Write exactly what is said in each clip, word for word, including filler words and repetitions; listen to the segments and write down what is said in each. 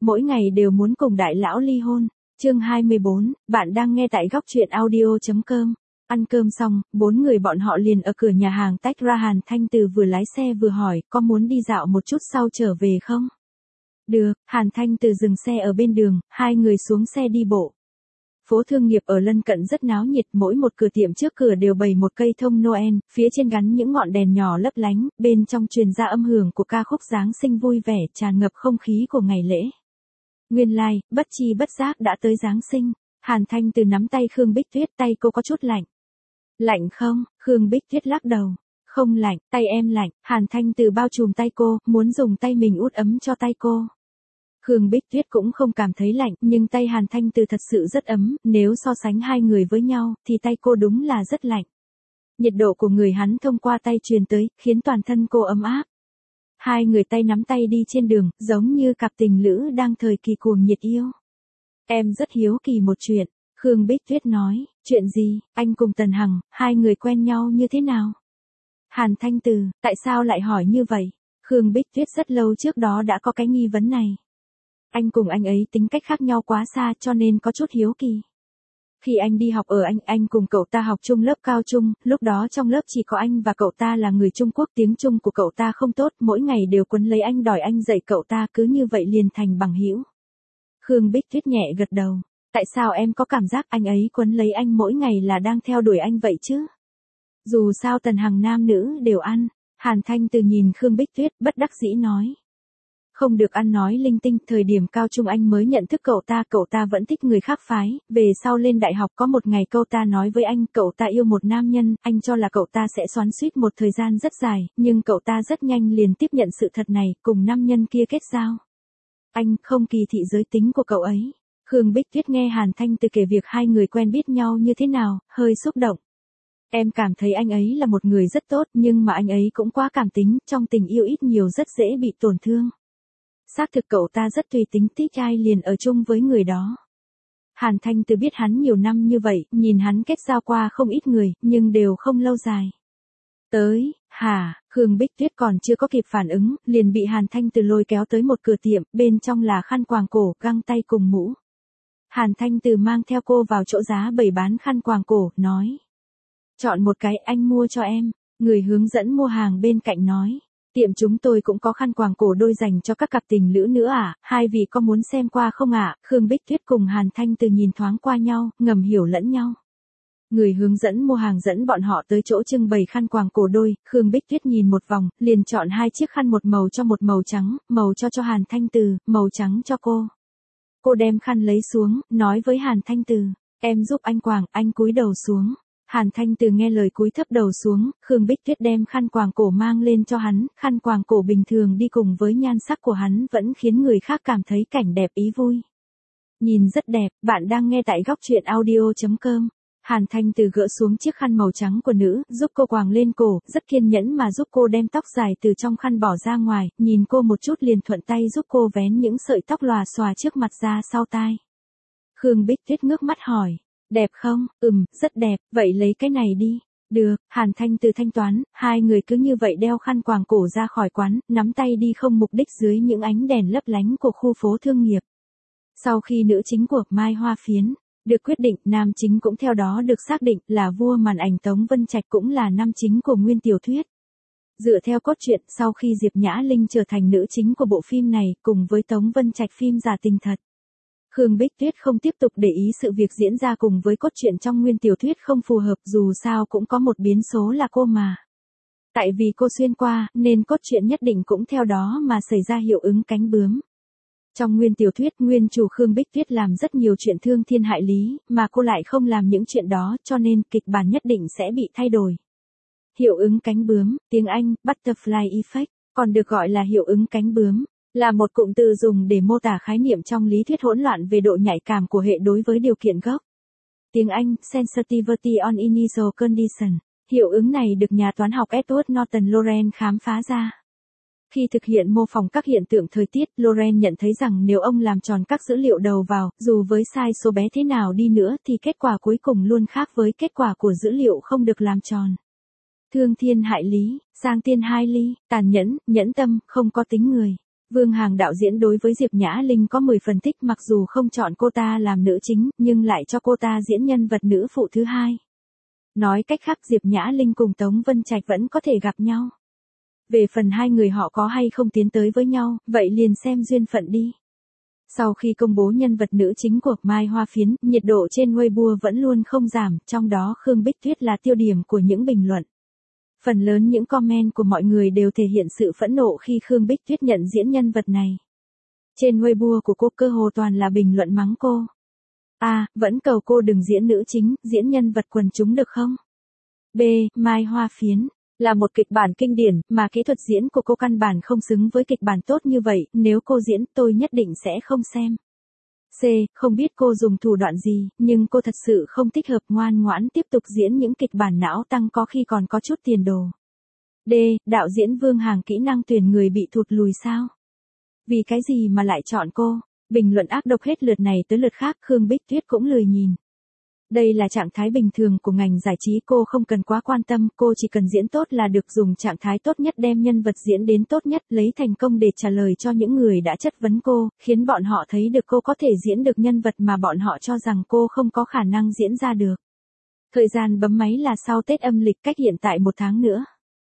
mỗi ngày đều muốn cùng đại lão ly hôn. Chương hai mươi bốn, bạn đang nghe tại góc truyện audio chấm com. Ăn cơm xong, bốn người bọn họ liền ở cửa nhà hàng tách ra. Hàn Thanh Từ vừa lái xe vừa hỏi, có muốn đi dạo một chút sau trở về không? Được, Hàn Thanh Từ dừng xe ở bên đường, hai người xuống xe đi bộ. Phố thương nghiệp ở lân cận rất náo nhiệt, mỗi một cửa tiệm trước cửa đều bày một cây thông Noel, phía trên gắn những ngọn đèn nhỏ lấp lánh, bên trong truyền ra âm hưởng của ca khúc Giáng sinh vui vẻ, tràn ngập không khí của ngày lễ. Nguyên lai, like, bất chi bất giác đã tới Giáng sinh. Hàn Thanh Từ nắm tay Khương Bích Tuyết, tay cô có chút lạnh. Lạnh không? Khương Bích Tuyết lắc đầu. Không lạnh, tay em lạnh. Hàn Thanh Từ bao trùm tay cô, muốn dùng tay mình út ấm cho tay cô. Khương Bích Tuyết cũng không cảm thấy lạnh, nhưng tay Hàn Thanh Từ thật sự rất ấm, nếu so sánh hai người với nhau, thì tay cô đúng là rất lạnh. Nhiệt độ của người hắn thông qua tay truyền tới, khiến toàn thân cô ấm áp. Hai người tay nắm tay đi trên đường, giống như cặp tình lữ đang thời kỳ cuồng nhiệt yêu. Em rất hiếu kỳ một chuyện, Khương Bích Tuyết nói, chuyện gì, anh cùng Tần Hằng, hai người quen nhau như thế nào? Hàn Thanh Từ, tại sao lại hỏi như vậy? Khương Bích Tuyết rất lâu trước đó đã có cái nghi vấn này. Anh cùng anh ấy tính cách khác nhau quá xa cho nên có chút hiếu kỳ. Khi anh đi học ở Anh, anh cùng cậu ta học chung lớp cao trung, lúc đó trong lớp chỉ có anh và cậu ta là người Trung Quốc, tiếng Trung của cậu ta không tốt, mỗi ngày đều quấn lấy anh đòi anh dạy cậu ta, cứ như vậy liền thành bằng hữu. Khương Bích Tuyết nhẹ gật đầu, tại sao em có cảm giác anh ấy quấn lấy anh mỗi ngày là đang theo đuổi anh vậy chứ? Dù sao Tần Hằng nam nữ đều ăn. Hàn Thanh Từ nhìn Khương Bích Tuyết, bất đắc dĩ nói. Không được ăn nói linh tinh, thời điểm cao trung anh mới nhận thức cậu ta, cậu ta vẫn thích người khác phái, về sau lên đại học có một ngày cậu ta nói với anh, cậu ta yêu một nam nhân, anh cho là cậu ta sẽ xoắn xuýt một thời gian rất dài, nhưng cậu ta rất nhanh liền tiếp nhận sự thật này, cùng nam nhân kia kết giao. Anh không kỳ thị giới tính của cậu ấy. Khương Bích Tuyết nghe Hàn Thanh Từ kể việc hai người quen biết nhau như thế nào, hơi xúc động. Em cảm thấy anh ấy là một người rất tốt, nhưng mà anh ấy cũng quá cảm tính, trong tình yêu ít nhiều rất dễ bị tổn thương. Xác thực cậu ta rất tùy tính, thích ai liền ở chung với người đó. Hàn Thanh Từ biết hắn nhiều năm như vậy, nhìn hắn kết giao qua không ít người, nhưng đều không lâu dài. Tới, hả, Khương Bích Tuyết còn chưa có kịp phản ứng, liền bị Hàn Thanh Từ lôi kéo tới một cửa tiệm, bên trong là khăn quàng cổ, găng tay cùng mũ. Hàn Thanh Từ mang theo cô vào chỗ giá bày bán khăn quàng cổ, nói. Chọn một cái, anh mua cho em. Người hướng dẫn mua hàng bên cạnh nói. Tiệm chúng tôi cũng có khăn quàng cổ đôi dành cho các cặp tình lữ nữa à, hai vị có muốn xem qua không ạ? À? Khương Bích Tuyết cùng Hàn Thanh Từ nhìn thoáng qua nhau, ngầm hiểu lẫn nhau. Người hướng dẫn mua hàng dẫn bọn họ tới chỗ trưng bày khăn quàng cổ đôi, Khương Bích Tuyết nhìn một vòng, liền chọn hai chiếc khăn, một màu cho một màu trắng, màu cho cho Hàn Thanh Từ, màu trắng cho cô. Cô đem khăn lấy xuống, nói với Hàn Thanh Từ, em giúp anh quàng, anh cúi đầu xuống. Hàn Thanh Từ nghe lời cúi thấp đầu xuống, Khương Bích Tuyết đem khăn quàng cổ mang lên cho hắn, khăn quàng cổ bình thường đi cùng với nhan sắc của hắn vẫn khiến người khác cảm thấy cảnh đẹp ý vui. Nhìn rất đẹp, bạn đang nghe tại góc truyện audio chấm com. Hàn Thanh Từ gỡ xuống chiếc khăn màu trắng của nữ, giúp cô quàng lên cổ, rất kiên nhẫn mà giúp cô đem tóc dài từ trong khăn bỏ ra ngoài, nhìn cô một chút liền thuận tay giúp cô vén những sợi tóc lòa xòa trước mặt ra sau tai. Khương Bích Tuyết ngước mắt hỏi. Đẹp không? Ừm, rất đẹp, vậy lấy cái này đi. Được, Hàn Thanh Từ thanh toán, hai người cứ như vậy đeo khăn quàng cổ ra khỏi quán, nắm tay đi không mục đích dưới những ánh đèn lấp lánh của khu phố thương nghiệp. Sau khi nữ chính của Mai Hoa Phiến được quyết định, nam chính cũng theo đó được xác định là vua màn ảnh Tống Vân Trạch, cũng là nam chính của nguyên tiểu thuyết. Dựa theo cốt truyện, sau khi Diệp Nhã Linh trở thành nữ chính của bộ phim này, cùng với Tống Vân Trạch phim Giả Tình Thật, Khương Bích Tuyết không tiếp tục để ý sự việc diễn ra cùng với cốt truyện trong nguyên tiểu thuyết không phù hợp, dù sao cũng có một biến số là cô mà. Tại vì cô xuyên qua, nên cốt truyện nhất định cũng theo đó mà xảy ra hiệu ứng cánh bướm. Trong nguyên tiểu thuyết, nguyên chủ Khương Bích Tuyết làm rất nhiều chuyện thương thiên hại lý, mà cô lại không làm những chuyện đó, cho nên kịch bản nhất định sẽ bị thay đổi. Hiệu ứng cánh bướm, tiếng Anh, butterfly effect, còn được gọi là hiệu ứng cánh bướm, là một cụm từ dùng để mô tả khái niệm trong lý thuyết hỗn loạn về độ nhạy cảm của hệ đối với điều kiện gốc. Tiếng Anh, sensitivity on initial condition. Hiệu ứng này được nhà toán học Edward Norton Loren khám phá ra. Khi thực hiện mô phỏng các hiện tượng thời tiết, Loren nhận thấy rằng nếu ông làm tròn các dữ liệu đầu vào, dù với sai số bé thế nào đi nữa thì kết quả cuối cùng luôn khác với kết quả của dữ liệu không được làm tròn. Thương thiên hại lý, sang tiên hai ly, tàn nhẫn, nhẫn tâm, không có tính người. Vương Hằng đạo diễn đối với Diệp Nhã Linh có mười phần thích, mặc dù không chọn cô ta làm nữ chính, nhưng lại cho cô ta diễn nhân vật nữ phụ thứ hai. Nói cách khác, Diệp Nhã Linh cùng Tống Vân Trạch vẫn có thể gặp nhau. Về phần hai người họ có hay không tiến tới với nhau, vậy liền xem duyên phận đi. Sau khi công bố nhân vật nữ chính của Mai Hoa Phiến, nhiệt độ trên Weibo vẫn luôn không giảm, trong đó Khương Bích Tuyết là tiêu điểm của những bình luận. Phần lớn những comment của mọi người đều thể hiện sự phẫn nộ khi Khương Bích Tuyết nhận diễn nhân vật này. Trên Weibo của cô cơ hồ toàn là bình luận mắng cô. A. Vẫn cầu cô đừng diễn nữ chính, diễn nhân vật quần chúng được không? B. Mai Hoa Phiến là một kịch bản kinh điển, mà kỹ thuật diễn của cô căn bản không xứng với kịch bản tốt như vậy, nếu cô diễn tôi nhất định sẽ không xem. C. Không biết cô dùng thủ đoạn gì, nhưng cô thật sự không thích hợp, ngoan ngoãn tiếp tục diễn những kịch bản não tăng có khi còn có chút tiền đồ. D. Đạo diễn Vương Hằng kỹ năng tuyển người bị thụt lùi sao? Vì cái gì mà lại chọn cô? Bình luận ác độc hết lượt này tới lượt khác, Khương Bích Tuyết cũng lười nhìn. Đây là trạng thái bình thường của ngành giải trí, cô không cần quá quan tâm, cô chỉ cần diễn tốt là được, dùng trạng thái tốt nhất đem nhân vật diễn đến tốt nhất, lấy thành công để trả lời cho những người đã chất vấn cô, khiến bọn họ thấy được cô có thể diễn được nhân vật mà bọn họ cho rằng cô không có khả năng diễn ra được. Thời gian bấm máy là sau Tết âm lịch, cách hiện tại một tháng nữa.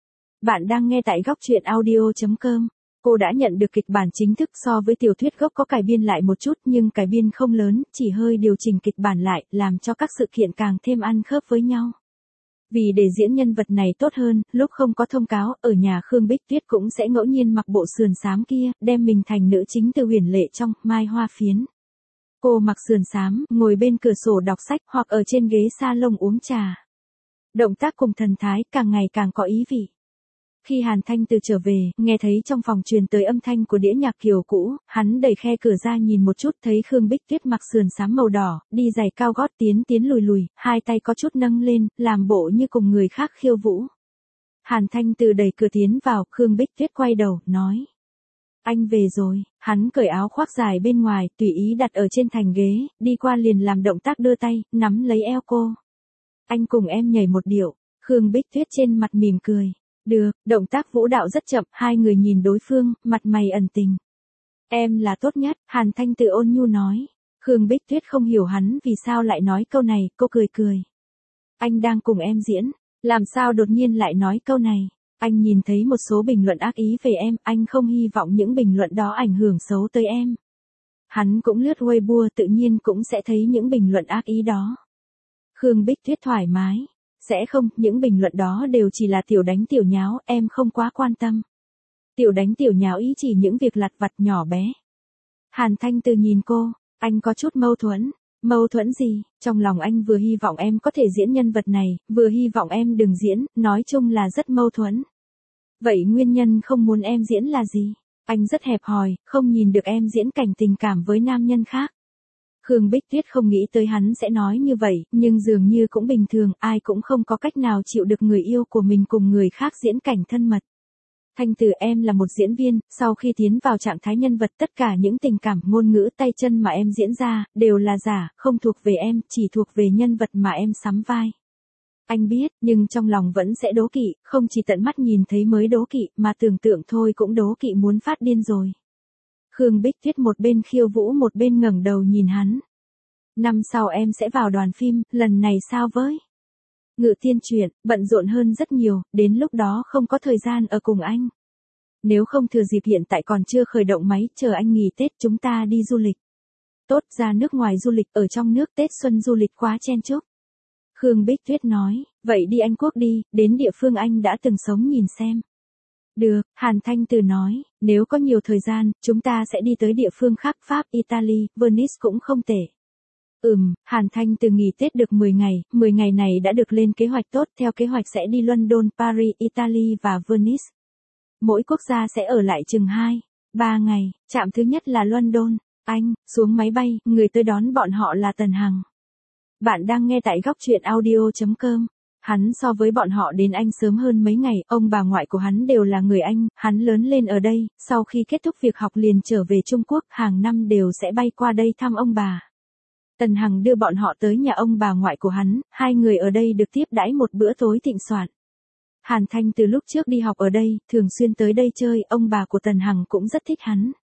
Bạn đang nghe tại góc truyện audio chấm com. Cô đã nhận được kịch bản chính thức, so với tiểu thuyết gốc có cải biên lại một chút, nhưng cải biên không lớn, chỉ hơi điều chỉnh kịch bản lại, làm cho các sự kiện càng thêm ăn khớp với nhau. Vì để diễn nhân vật này tốt hơn, lúc không có thông cáo, ở nhà Khương Bích Tuyết cũng sẽ ngẫu nhiên mặc bộ sườn xám kia, đem mình thành nữ chính từ Huyền Lệ trong Mai Hoa Phiến. Cô mặc sườn xám, ngồi bên cửa sổ đọc sách, hoặc ở trên ghế salon uống trà. Động tác cùng thần thái càng ngày càng có ý vị. Khi Hàn Thanh Từ trở về, nghe thấy trong phòng truyền tới âm thanh của đĩa nhạc kiểu cũ, hắn đẩy khe cửa ra nhìn một chút, thấy Khương Bích Tuyết mặc sườn xám màu đỏ, đi giày cao gót tiến tiến lùi lùi, hai tay có chút nâng lên, làm bộ như cùng người khác khiêu vũ. Hàn Thanh Từ đẩy cửa tiến vào, Khương Bích Tuyết quay đầu, nói. Anh về rồi, hắn cởi áo khoác dài bên ngoài, tùy ý đặt ở trên thành ghế, đi qua liền làm động tác đưa tay, nắm lấy eo cô. Anh cùng em nhảy một điệu, Khương Bích Tuyết trên mặt mỉm cười. Được, động tác vũ đạo rất chậm, hai người nhìn đối phương, mặt mày ẩn tình. Em là tốt nhất, Hàn Thanh Từ ôn nhu nói. Khương Bích Tuyết không hiểu hắn vì sao lại nói câu này, cô cười cười. Anh đang cùng em diễn, làm sao đột nhiên lại nói câu này? Anh nhìn thấy một số bình luận ác ý về em, anh không hy vọng những bình luận đó ảnh hưởng xấu tới em. Hắn cũng lướt Weibo, tự nhiên cũng sẽ thấy những bình luận ác ý đó. Khương Bích Tuyết thoải mái. Sẽ không, những bình luận đó đều chỉ là tiểu đánh tiểu nháo, em không quá quan tâm. Tiểu đánh tiểu nháo ý chỉ những việc lặt vặt nhỏ bé. Hàn Thanh Từ nhìn cô, anh có chút mâu thuẫn. Mâu thuẫn gì? Trong lòng anh vừa hy vọng em có thể diễn nhân vật này, vừa hy vọng em đừng diễn, nói chung là rất mâu thuẫn. Vậy nguyên nhân không muốn em diễn là gì? Anh rất hẹp hòi, không nhìn được em diễn cảnh tình cảm với nam nhân khác. Khương Bích Tuyết không nghĩ tới hắn sẽ nói như vậy, nhưng dường như cũng bình thường, ai cũng không có cách nào chịu được người yêu của mình cùng người khác diễn cảnh thân mật. Thanh Từ, em là một diễn viên, sau khi tiến vào trạng thái nhân vật, tất cả những tình cảm, ngôn ngữ, tay chân mà em diễn ra, đều là giả, không thuộc về em, chỉ thuộc về nhân vật mà em sắm vai. Anh biết, nhưng trong lòng vẫn sẽ đố kỵ, không chỉ tận mắt nhìn thấy mới đố kỵ, mà tưởng tượng thôi cũng đố kỵ muốn phát điên rồi. Khương Bích Tuyết một bên khiêu vũ một bên ngẩng đầu nhìn hắn. Năm sau em sẽ vào đoàn phim, lần này sao với? Ngự Tiên Truyện, bận rộn hơn rất nhiều, đến lúc đó không có thời gian ở cùng anh. Nếu không thừa dịp hiện tại còn chưa khởi động máy, chờ anh nghỉ Tết chúng ta đi du lịch. Tốt, ra nước ngoài du lịch, ở trong nước Tết xuân du lịch quá chen chúc. Khương Bích Tuyết nói, vậy đi Anh Quốc đi, đến địa phương anh đã từng sống nhìn xem. Được, Hàn Thanh Từ nói, nếu có nhiều thời gian, chúng ta sẽ đi tới địa phương khác, Pháp, Italy, Venice cũng không tệ. Ừm, Hàn Thanh Từ nghỉ Tết được mười ngày, mười ngày này đã được lên kế hoạch tốt, theo kế hoạch sẽ đi London, Paris, Italy và Venice. Mỗi quốc gia sẽ ở lại chừng hai, ba ngày, trạm thứ nhất là London, Anh, xuống máy bay, người tới đón bọn họ là Tần Hằng. Bạn đang nghe tại góc truyện audio chấm com. Hắn so với bọn họ đến Anh sớm hơn mấy ngày, ông bà ngoại của hắn đều là người Anh, hắn lớn lên ở đây, sau khi kết thúc việc học liền trở về Trung Quốc, hàng năm đều sẽ bay qua đây thăm ông bà. Tần Hằng đưa bọn họ tới nhà ông bà ngoại của hắn, hai người ở đây được tiếp đãi một bữa tối thịnh soạn. Hàn Thanh từ lúc trước đi học ở đây, thường xuyên tới đây chơi, ông bà của Tần Hằng cũng rất thích hắn.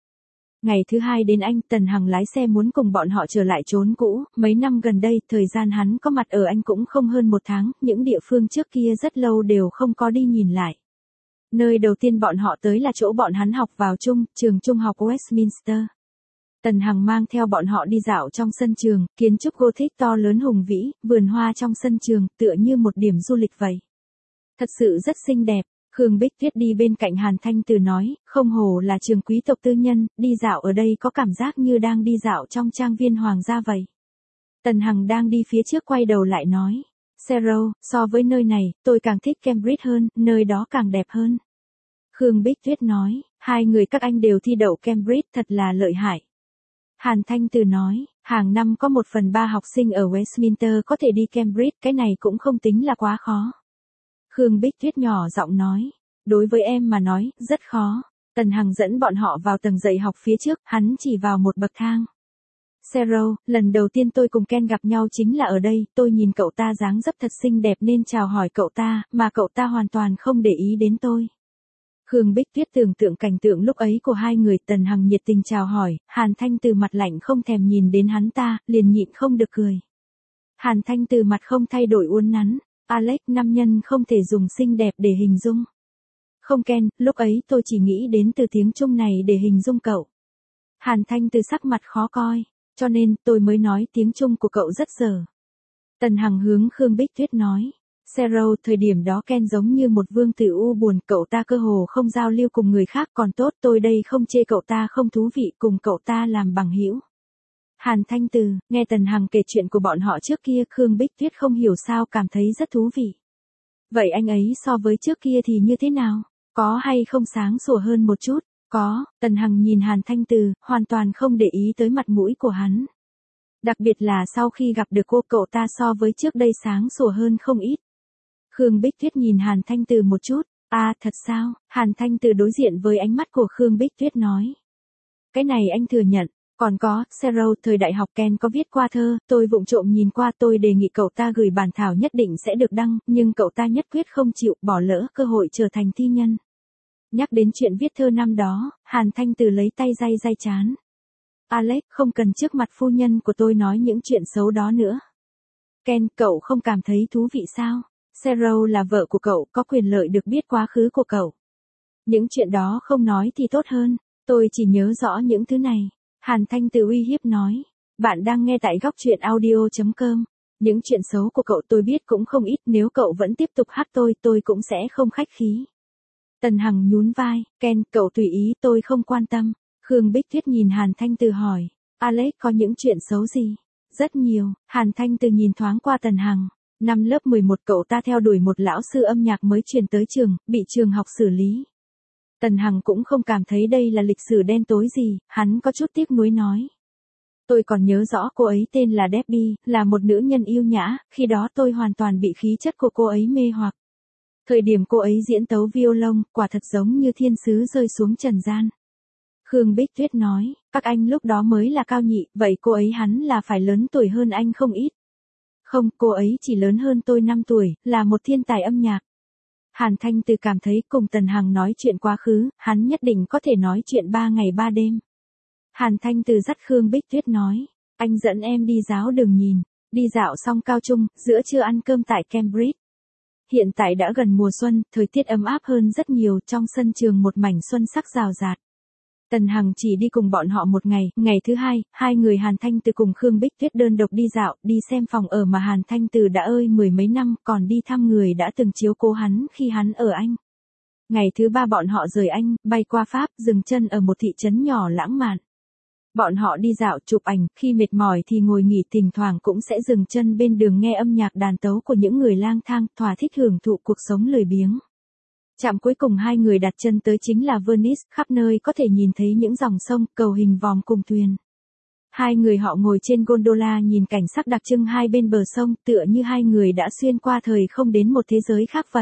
Ngày thứ hai đến Anh, Tần Hằng lái xe muốn cùng bọn họ trở lại chốn cũ, mấy năm gần đây, thời gian hắn có mặt ở Anh cũng không hơn một tháng, những địa phương trước kia rất lâu đều không có đi nhìn lại. Nơi đầu tiên bọn họ tới là chỗ bọn hắn học vào chung, trường trung học Westminster. Tần Hằng mang theo bọn họ đi dạo trong sân trường, kiến trúc Gothic to lớn hùng vĩ, vườn hoa trong sân trường, tựa như một điểm du lịch vậy. Thật sự rất xinh đẹp. Khương Bích Tuyết đi bên cạnh Hàn Thanh Từ nói, không hổ là trường quý tộc tư nhân, đi dạo ở đây có cảm giác như đang đi dạo trong trang viên hoàng gia vậy. Tần Hằng đang đi phía trước quay đầu lại nói, Sarah, so với nơi này, tôi càng thích Cambridge hơn, nơi đó càng đẹp hơn. Khương Bích Tuyết nói, hai người các anh đều thi đậu Cambridge thật là lợi hại. Hàn Thanh Từ nói, hàng năm có một phần ba học sinh ở Westminster có thể đi Cambridge, cái này cũng không tính là quá khó. Khương Bích Tuyết nhỏ giọng nói, đối với em mà nói, rất khó. Tần Hằng dẫn bọn họ vào tầng dạy học phía trước, hắn chỉ vào một bậc thang. Sarah, lần đầu tiên tôi cùng Ken gặp nhau chính là ở đây, tôi nhìn cậu ta dáng dấp thật xinh đẹp nên chào hỏi cậu ta, mà cậu ta hoàn toàn không để ý đến tôi. Khương Bích Tuyết tưởng tượng cảnh tượng lúc ấy của hai người, Tần Hằng nhiệt tình chào hỏi, Hàn Thanh Từ mặt lạnh không thèm nhìn đến hắn ta, liền nhịn không được cười. Hàn Thanh Từ mặt không thay đổi uốn nắn. Alex, nam nhân không thể dùng xinh đẹp để hình dung. Không Ken, lúc ấy tôi chỉ nghĩ đến từ tiếng Trung này để hình dung cậu. Hàn Thanh Từ sắc mặt khó coi, cho nên tôi mới nói tiếng Trung của cậu rất dở. Tần Hằng hướng Khương Bích Tuyết nói, Sarah, thời điểm đó Ken giống như một vương tử u buồn, cậu ta cơ hồ không giao lưu cùng người khác, còn tốt tôi đây không chê cậu ta không thú vị, cùng cậu ta làm bằng hữu. Hàn Thanh Từ, nghe Tần Hằng kể chuyện của bọn họ trước kia, Khương Bích Tuyết không hiểu sao cảm thấy rất thú vị. Vậy anh ấy so với trước kia thì như thế nào? Có hay không sáng sủa hơn một chút? Có, Tần Hằng nhìn Hàn Thanh Từ, hoàn toàn không để ý tới mặt mũi của hắn. Đặc biệt là sau khi gặp được cô, cậu ta so với trước đây sáng sủa hơn không ít. Khương Bích Tuyết nhìn Hàn Thanh Từ một chút, à thật sao? Hàn Thanh Từ đối diện với ánh mắt của Khương Bích Tuyết nói. Cái này anh thừa nhận. Còn có, Sarah, thời đại học Ken có viết qua thơ, tôi vụng trộm nhìn qua, tôi đề nghị cậu ta gửi bản thảo nhất định sẽ được đăng, nhưng cậu ta nhất quyết không chịu, bỏ lỡ cơ hội trở thành thi nhân. Nhắc đến chuyện viết thơ năm đó, Hàn Thanh Từ lấy tay day day chán. Alex, không cần trước mặt phu nhân của tôi nói những chuyện xấu đó nữa. Ken, cậu không cảm thấy thú vị sao? Sarah là vợ của cậu, có quyền lợi được biết quá khứ của cậu. Những chuyện đó không nói thì tốt hơn, tôi chỉ nhớ rõ những thứ này. Hàn Thanh Từ uy hiếp nói, bạn đang nghe tại góc truyện audio chấm com. Những chuyện xấu của cậu tôi biết cũng không ít, nếu cậu vẫn tiếp tục hát tôi, tôi cũng sẽ không khách khí. Tần Hằng nhún vai, Ken, cậu tùy ý, tôi không quan tâm. Khương Bích Tuyết nhìn Hàn Thanh Từ hỏi, Alex có những chuyện xấu gì? Rất nhiều. Hàn Thanh Từ nhìn thoáng qua Tần Hằng. Năm lớp mười một cậu ta theo đuổi một lão sư âm nhạc mới chuyển tới trường, bị trường học xử lý. Tần Hằng cũng không cảm thấy đây là lịch sử đen tối gì, hắn có chút tiếc nuối nói. Tôi còn nhớ rõ cô ấy tên là Debbie, là một nữ nhân yêu nhã, khi đó tôi hoàn toàn bị khí chất của cô ấy mê hoặc. Thời điểm cô ấy diễn tấu violon, quả thật giống như thiên sứ rơi xuống trần gian. Khương Bích Tuyết nói, các anh lúc đó mới là cao nhị, vậy cô ấy hắn là phải lớn tuổi hơn anh không ít. Không, cô ấy chỉ lớn hơn tôi năm tuổi, là một thiên tài âm nhạc. Hàn Thanh Từ cảm thấy cùng Tần Hằng nói chuyện quá khứ, hắn nhất định có thể nói chuyện ba ngày ba đêm. Hàn Thanh Từ dắt Khương Bích Tuyết nói, anh dẫn em đi giáo đường nhìn, đi dạo xong cao trung, giữa trưa ăn cơm tại Cambridge. Hiện tại đã gần mùa xuân, thời tiết ấm áp hơn rất nhiều, trong sân trường một mảnh xuân sắc rào rạt. Tần Hằng chỉ đi cùng bọn họ một ngày, ngày thứ hai, hai người Hàn Thanh Từ cùng Khương Bích Tuyết đơn độc đi dạo, đi xem phòng ở mà Hàn Thanh Từ đã ơi mười mấy năm, còn đi thăm người đã từng chiếu cố hắn khi hắn ở Anh. Ngày thứ ba bọn họ rời Anh, bay qua Pháp, dừng chân ở một thị trấn nhỏ lãng mạn. Bọn họ đi dạo chụp ảnh, khi mệt mỏi thì ngồi nghỉ, thỉnh thoảng cũng sẽ dừng chân bên đường nghe âm nhạc đàn tấu của những người lang thang, thỏa thích hưởng thụ cuộc sống lười biếng. Trạm cuối cùng hai người đặt chân tới chính là Venice, khắp nơi có thể nhìn thấy những dòng sông, cầu hình vòm cùng thuyền. Hai người họ ngồi trên gondola nhìn cảnh sắc đặc trưng hai bên bờ sông, tựa như hai người đã xuyên qua thời không đến một thế giới khác vậy.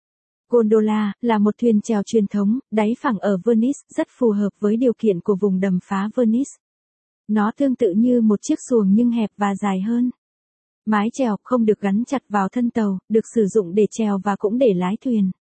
Gondola là một thuyền chèo truyền thống, đáy phẳng ở Venice, rất phù hợp với điều kiện của vùng đầm phá Venice. Nó tương tự như một chiếc xuồng nhưng hẹp và dài hơn. Mái chèo không được gắn chặt vào thân tàu, được sử dụng để chèo và cũng để lái thuyền.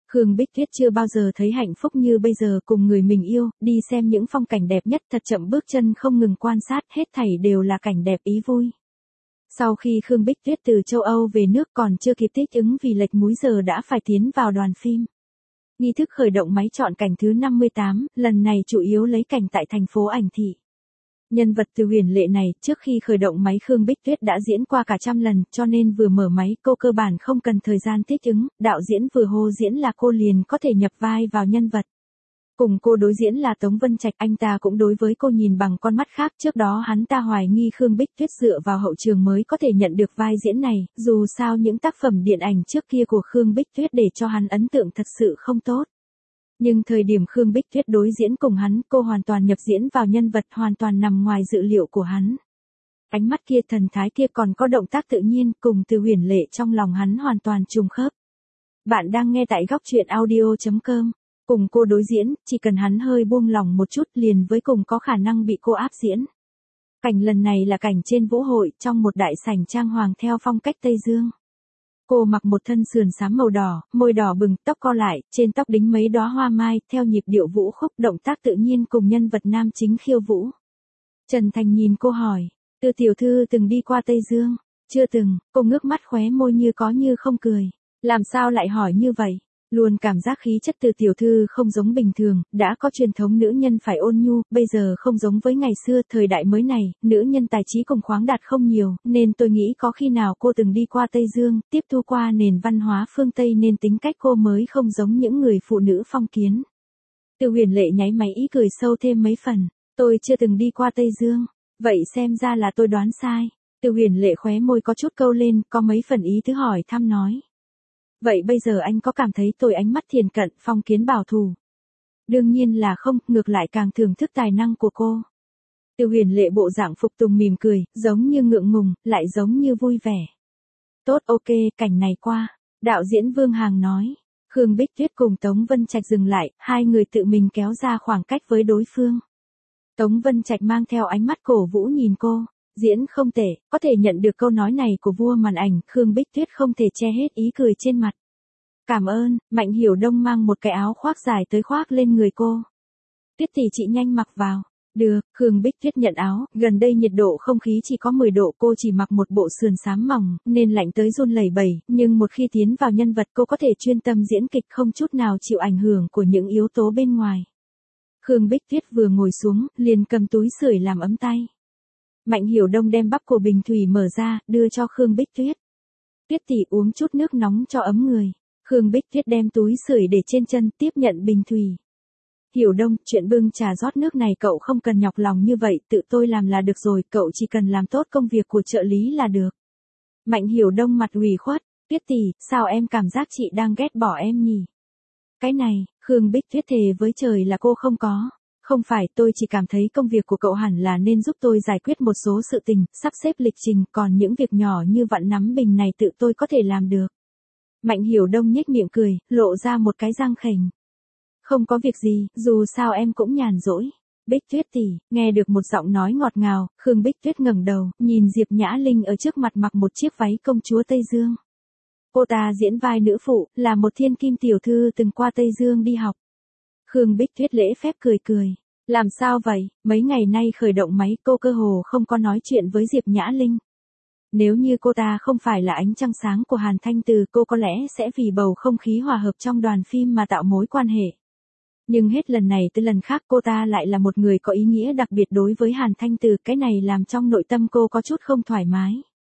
Khương Bích Tuyết chưa bao giờ thấy hạnh phúc như bây giờ cùng người mình yêu, đi xem những phong cảnh đẹp nhất thật chậm bước chân không ngừng quan sát, hết thảy đều là cảnh đẹp ý vui. Sau khi Khương Bích Tuyết từ châu Âu về nước còn chưa kịp thích ứng vì lệch múi giờ đã phải tiến vào đoàn phim. Nghi thức khởi động máy chọn cảnh thứ năm mươi tám, lần này chủ yếu lấy cảnh tại thành phố Ảnh Thị. Nhân vật Từ Huyền Lệ này, trước khi khởi động máy Khương Bích Tuyết đã diễn qua cả trăm lần, cho nên vừa mở máy cô cơ bản không cần thời gian thích ứng, đạo diễn vừa hô diễn là cô liền có thể nhập vai vào nhân vật. Cùng cô đối diễn là Tống Vân Trạch, anh ta cũng đối với cô nhìn bằng con mắt khác, trước đó hắn ta hoài nghi Khương Bích Tuyết dựa vào hậu trường mới có thể nhận được vai diễn này, dù sao những tác phẩm điện ảnh trước kia của Khương Bích Tuyết để cho hắn ấn tượng thật sự không tốt. Nhưng thời điểm Khương Bích Tuyết đối diễn cùng hắn, cô hoàn toàn nhập diễn vào nhân vật, hoàn toàn nằm ngoài dự liệu của hắn. Ánh mắt kia, thần thái kia còn có động tác tự nhiên, cùng Từ Huyền Lệ trong lòng hắn hoàn toàn trùng khớp. Bạn đang nghe tại góc truyện audio chấm com. Cùng cô đối diễn, chỉ cần hắn hơi buông lỏng một chút liền với cùng có khả năng bị cô áp diễn. Cảnh lần này là cảnh trên vũ hội, trong một đại sảnh trang hoàng theo phong cách Tây Dương. Cô mặc một thân sườn xám màu đỏ, môi đỏ bừng, tóc co lại, trên tóc đính mấy đóa hoa mai, theo nhịp điệu vũ khúc, động tác tự nhiên cùng nhân vật nam chính khiêu vũ. Trần Thành nhìn cô hỏi, Từ tiểu thư từng đi qua Tây Dương? Chưa từng, cô ngước mắt khóe môi như có như không cười. Làm sao lại hỏi như vậy? Luôn cảm giác khí chất Từ tiểu thư không giống bình thường, đã có truyền thống nữ nhân phải ôn nhu, bây giờ không giống với ngày xưa, thời đại mới này, nữ nhân tài trí cùng khoáng đạt không nhiều, nên tôi nghĩ có khi nào cô từng đi qua Tây Dương, tiếp thu qua nền văn hóa phương Tây nên tính cách cô mới không giống những người phụ nữ phong kiến. Từ Huyền Lệ nháy máy ý cười sâu thêm mấy phần, tôi chưa từng đi qua Tây Dương, vậy xem ra là tôi đoán sai. Từ Huyền Lệ khóe môi có chút câu lên, có mấy phần ý tứ hỏi thăm nói. Vậy bây giờ anh có cảm thấy tôi ánh mắt thiền cận, phong kiến bảo thủ? Đương nhiên là không, ngược lại càng thưởng thức tài năng của cô. Từ Huyền Lệ bộ dạng phục tùng mỉm cười, giống như ngượng ngùng, lại giống như vui vẻ. Tốt, ok, cảnh này qua. Đạo diễn Vương Hàng nói. Khương Bích Tuyết cùng Tống Vân Trạch dừng lại, hai người tự mình kéo ra khoảng cách với đối phương. Tống Vân Trạch mang theo ánh mắt cổ vũ nhìn cô. Diễn không tệ, có thể nhận được câu nói này của vua màn ảnh, Khương Bích Tuyết không thể che hết ý cười trên mặt. Cảm ơn, Mạnh Hiểu Đông mang một cái áo khoác dài tới khoác lên người cô. Tuyết tỷ chị nhanh mặc vào. Được, Khương Bích Tuyết nhận áo, gần đây nhiệt độ không khí chỉ có mười độ, cô chỉ mặc một bộ sườn xám mỏng, nên lạnh tới run lẩy bẩy, nhưng một khi tiến vào nhân vật cô có thể chuyên tâm diễn kịch không chút nào chịu ảnh hưởng của những yếu tố bên ngoài. Khương Bích Tuyết vừa ngồi xuống, liền cầm túi sưởi làm ấm tay. Mạnh Hiểu Đông đem bắp của bình thủy mở ra, đưa cho Khương Bích Tuyết. Tuyết tỷ uống chút nước nóng cho ấm người. Khương Bích Tuyết đem túi sưởi để trên chân, tiếp nhận bình thủy. Hiểu Đông, chuyện bưng trà rót nước này cậu không cần nhọc lòng như vậy, tự tôi làm là được rồi, cậu chỉ cần làm tốt công việc của trợ lý là được. Mạnh Hiểu Đông mặt ủy khuất, Tuyết tỷ, sao em cảm giác chị đang ghét bỏ em nhỉ? Cái này, Khương Bích Tuyết thề với trời là cô không có. Không phải, tôi chỉ cảm thấy công việc của cậu hẳn là nên giúp tôi giải quyết một số sự tình, sắp xếp lịch trình, còn những việc nhỏ như vặn nắm bình này tự tôi có thể làm được. Mạnh Hiểu Đông nhếch miệng cười, lộ ra một cái răng khểnh. Không có việc gì, dù sao em cũng nhàn rỗi. Bích Tuyết tỷ, nghe được một giọng nói ngọt ngào, Khương Bích Tuyết ngẩng đầu, nhìn Diệp Nhã Linh ở trước mặt mặc một chiếc váy công chúa Tây Dương. Cô ta diễn vai nữ phụ, là một thiên kim tiểu thư từng qua Tây Dương đi học. Khương Bích Tuyết lễ phép cười cười. Làm sao vậy, mấy ngày nay khởi động máy cô cơ hồ không có nói chuyện với Diệp Nhã Linh. Nếu như cô ta không phải là ánh trăng sáng của Hàn Thanh Từ, cô có lẽ sẽ vì bầu không khí hòa hợp trong đoàn phim mà tạo mối quan hệ. Nhưng hết lần này tới lần khác cô ta lại là một người có ý nghĩa đặc biệt đối với Hàn Thanh Từ, cái này làm trong nội tâm cô có chút không thoải mái.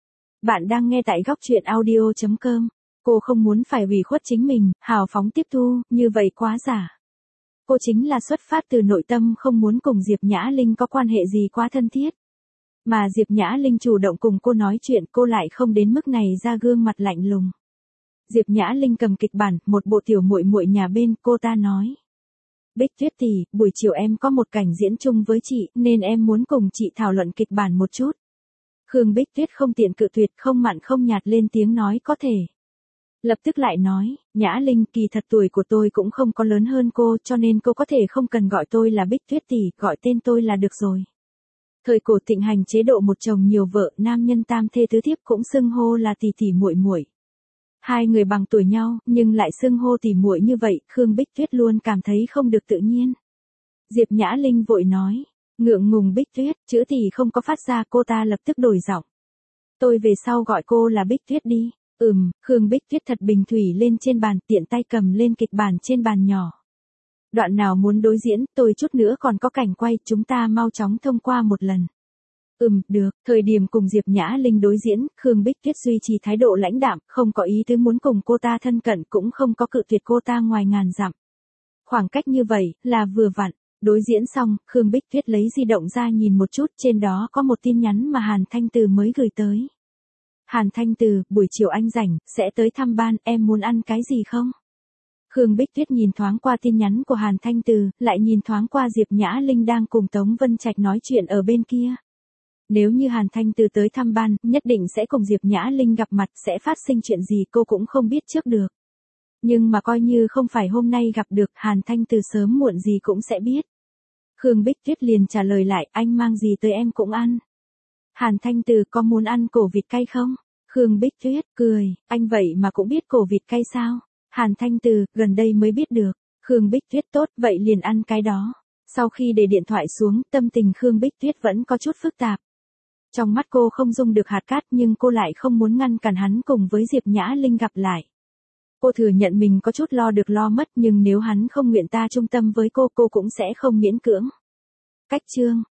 Bạn đang nghe tại góc truyện audio chấm com. Cô không muốn phải ủy khuất chính mình, hào phóng tiếp thu, như vậy quá giả. Cô chính là xuất phát từ nội tâm không muốn cùng Diệp Nhã Linh có quan hệ gì quá thân thiết. Mà Diệp Nhã Linh chủ động cùng cô nói chuyện, cô lại không đến mức này ra gương mặt lạnh lùng. Diệp Nhã Linh cầm kịch bản, một bộ tiểu muội muội nhà bên, cô ta nói. Bích Tuyết tỷ, buổi chiều em có một cảnh diễn chung với chị, nên em muốn cùng chị thảo luận kịch bản một chút. Khương Bích Tuyết không tiện cự tuyệt, không mặn không nhạt lên tiếng nói có thể. Lập tức lại nói, Nhã Linh, kỳ thật tuổi của tôi cũng không có lớn hơn cô, cho nên cô có thể không cần gọi tôi là Bích Tuyết tỷ, gọi tên tôi là được rồi. Thời cổ thịnh hành chế độ một chồng nhiều vợ, nam nhân tam thê tứ thiếp cũng xưng hô là tỷ tỷ muội muội. Hai người bằng tuổi nhau, nhưng lại xưng hô tỉ muội như vậy, Khương Bích Tuyết luôn cảm thấy không được tự nhiên. Diệp Nhã Linh vội nói, ngượng ngùng Bích Tuyết, chữ tỷ không có phát ra, cô ta lập tức đổi giọng. Tôi về sau gọi cô là Bích Tuyết đi. Ừm, Khương Bích Tuyết thật bình thủy lên trên bàn, tiện tay cầm lên kịch bản trên bàn nhỏ. Đoạn nào muốn đối diễn, tôi chút nữa còn có cảnh quay, chúng ta mau chóng thông qua một lần. Ừm, được, thời điểm cùng Diệp Nhã Linh đối diễn, Khương Bích Tuyết duy trì thái độ lãnh đạm, không có ý tứ muốn cùng cô ta thân cận, cũng không có cự tuyệt cô ta ngoài ngàn dặm. Khoảng cách như vậy, là vừa vặn. Đối diễn xong, Khương Bích Tuyết lấy di động ra nhìn một chút, trên đó có một tin nhắn mà Hàn Thanh Từ mới gửi tới. Hàn Thanh Từ, buổi chiều anh rảnh, sẽ tới thăm ban, em muốn ăn cái gì không? Khương Bích Tuyết nhìn thoáng qua tin nhắn của Hàn Thanh Từ, lại nhìn thoáng qua Diệp Nhã Linh đang cùng Tống Vân Trạch nói chuyện ở bên kia. Nếu như Hàn Thanh Từ tới thăm ban, nhất định sẽ cùng Diệp Nhã Linh gặp mặt, sẽ phát sinh chuyện gì cô cũng không biết trước được. Nhưng mà coi như không phải hôm nay gặp được, Hàn Thanh Từ sớm muộn gì cũng sẽ biết. Khương Bích Tuyết liền trả lời lại, anh mang gì tới em cũng ăn. Hàn Thanh Từ, có muốn ăn cổ vịt cay không? Khương Bích Tuyết cười, anh vậy mà cũng biết cổ vịt cay sao? Hàn Thanh Từ, gần đây mới biết được. Khương Bích Tuyết, tốt, vậy liền ăn cái đó. Sau khi để điện thoại xuống, tâm tình Khương Bích Tuyết vẫn có chút phức tạp. Trong mắt cô không dung được hạt cát, nhưng cô lại không muốn ngăn cản hắn cùng với Diệp Nhã Linh gặp lại. Cô thừa nhận mình có chút lo được lo mất, nhưng nếu hắn không nguyện ta trung tâm với cô, cô cũng sẽ không miễn cưỡng. Cách chương